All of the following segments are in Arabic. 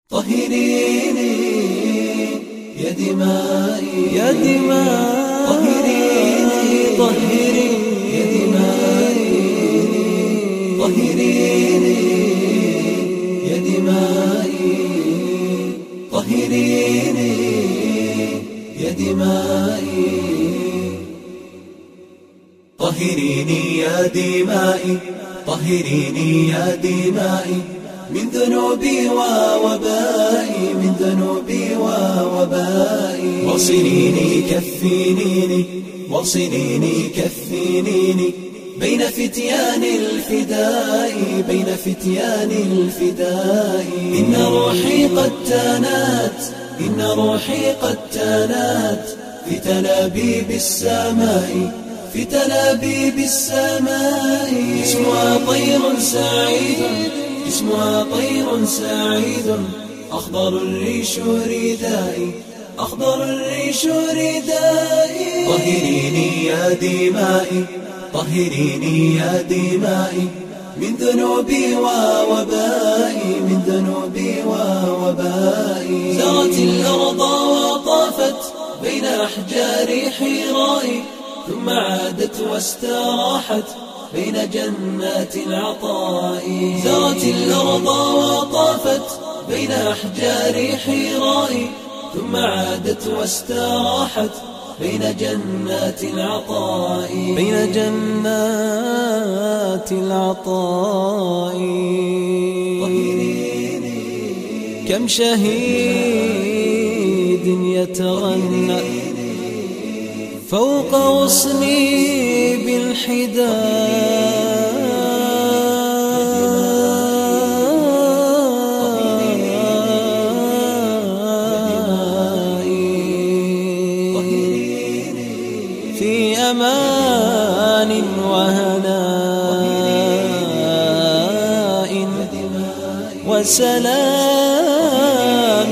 طهريني يا دمائي يا دمائي، طهريني طهريني يا دمائي، طهريني يا دمائي، طهريني يا دمائي، طهريني يا دمائي، طهريني يا دمائي من ذنوبي ووبائي، من ذنوبي ووبائي. وصليني كفينيني، وصليني كفينيني بين فتيان الفداء، بين فتيان الفداء. إن روحي قد تانات، إن روحي قد تانات في تلابيب السماء، في تلابيب السماء. اسمها طير سعيد، اسمها طير سعيد، أخضر الريش ردائي، أخضر الريش ردائي. طهريني يا دمائي، طهريني يا دمائي من ذنوبي ووبائي، من ذنوبي ووبائي. زرت الأرض وطافت بين أحجار حرائي، ثم عادت واستراحت بين جنات العطاء. زرت الأرض وطافت بين أحجار حرائي، ثم عادت واستراحت بين جنات العطاء، بين جنات العطاء. كم شهيد يتغنى فوق غصني بالحداء، في أمان وهناء وسلام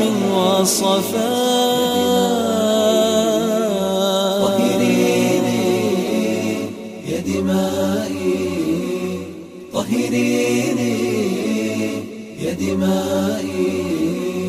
وصفاء. طهريني يا دمائي، طهريني يا دمائي.